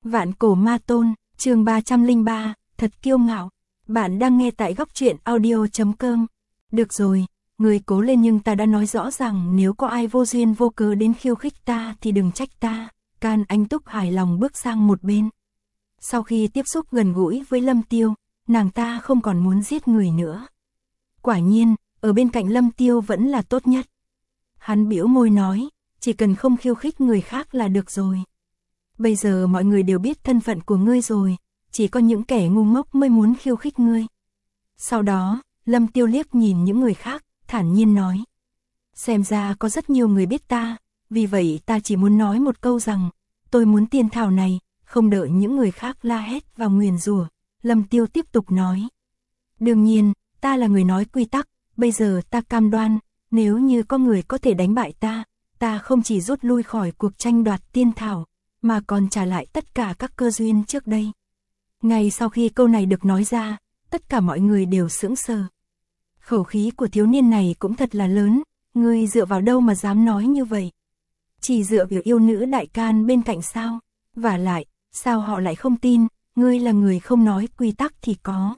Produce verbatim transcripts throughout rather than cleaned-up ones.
Vạn cổ ma tôn, chương ba trăm lẻ ba, thật kiêu ngạo. Bạn đang nghe tại góc truyện audio chấm com. Được rồi, người cố lên, nhưng ta đã nói rõ rằng nếu có ai vô duyên vô cớ đến khiêu khích ta thì đừng trách ta. Can Anh Túc hài lòng bước sang một bên. Sau khi tiếp xúc gần gũi với Lâm Tiêu, nàng ta không còn muốn giết người nữa. Quả nhiên, ở bên cạnh Lâm Tiêu vẫn là tốt nhất. Hắn bĩu môi nói, chỉ cần không khiêu khích người khác là được rồi. Bây giờ mọi người đều biết thân phận của ngươi rồi, chỉ có những kẻ ngu ngốc mới muốn khiêu khích ngươi. Sau đó, Lâm Tiêu liếc nhìn những người khác, thản nhiên nói. Xem ra có rất nhiều người biết ta, vì vậy ta chỉ muốn nói một câu rằng, tôi muốn tiên thảo này, không đợi những người khác la hét và nguyền rủa. Lâm Tiêu tiếp tục nói. Đương nhiên, ta là người nói quy tắc, bây giờ ta cam đoan, nếu như có người có thể đánh bại ta, ta không chỉ rút lui khỏi cuộc tranh đoạt tiên thảo, mà còn trả lại tất cả các cơ duyên trước đây. Ngay sau khi câu này được nói ra, tất cả mọi người đều sững sờ. Khẩu khí của thiếu niên này cũng thật là lớn, ngươi dựa vào đâu mà dám nói như vậy? Chỉ dựa vào yêu nữ đại can bên cạnh sao? Vả lại, sao họ lại không tin, ngươi là người không nói quy tắc thì có.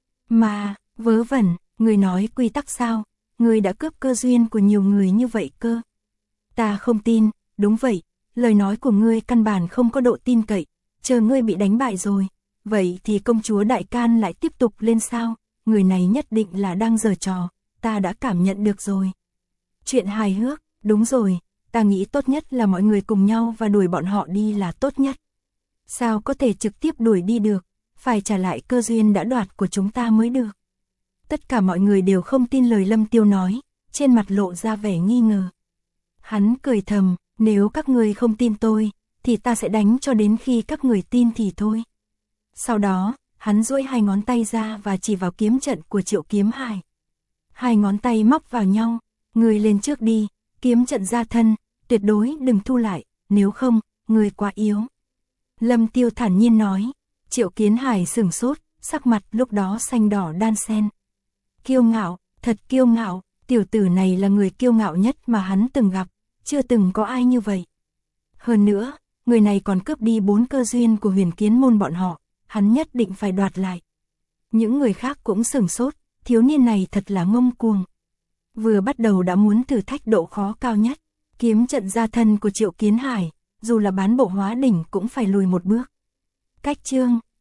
Mà, vớ vẩn, ngươi nói quy tắc sao? Ngươi đã cướp cơ duyên của nhiều người như vậy cơ. Ta không tin, đúng vậy, lời nói của ngươi căn bản không có độ tin cậy, chờ ngươi bị đánh bại rồi, vậy thì công chúa đại can lại tiếp tục lên sao? Người này nhất định là đang giở trò, ta đã cảm nhận được rồi. Chuyện hài hước, đúng rồi, ta nghĩ tốt nhất là mọi người cùng nhau và đuổi bọn họ đi là tốt nhất. Sao có thể trực tiếp đuổi đi được, phải trả lại cơ duyên đã đoạt của chúng ta mới được. Tất cả mọi người đều không tin lời Lâm Tiêu nói, trên mặt lộ ra vẻ nghi ngờ. Hắn cười thầm, nếu các người không tin tôi, thì ta sẽ đánh cho đến khi các người tin thì thôi. Sau đó, hắn duỗi hai ngón tay ra và chỉ vào kiếm trận của Triệu Kiếm Hải. Hai ngón tay móc vào nhau, người lên trước đi, kiếm trận ra thân, tuyệt đối đừng thu lại, nếu không, người quá yếu. Lâm Tiêu thản nhiên nói. Triệu Kiến Hải sửng sốt, sắc mặt lúc đó xanh đỏ đan xen. Kiêu ngạo, thật kiêu ngạo, tiểu tử này là người kiêu ngạo nhất mà hắn từng gặp, chưa từng có ai như vậy. Hơn nữa, người này còn cướp đi bốn cơ duyên của Huyền Kiến môn bọn họ, hắn nhất định phải đoạt lại. Những người khác cũng sửng sốt, thiếu niên này thật là ngông cuồng. Vừa bắt đầu đã muốn thử thách độ khó cao nhất, kiếm trận gia thân của Triệu Kiến Hải, dù là bán bộ hóa đỉnh cũng phải lùi một bước. Cách chương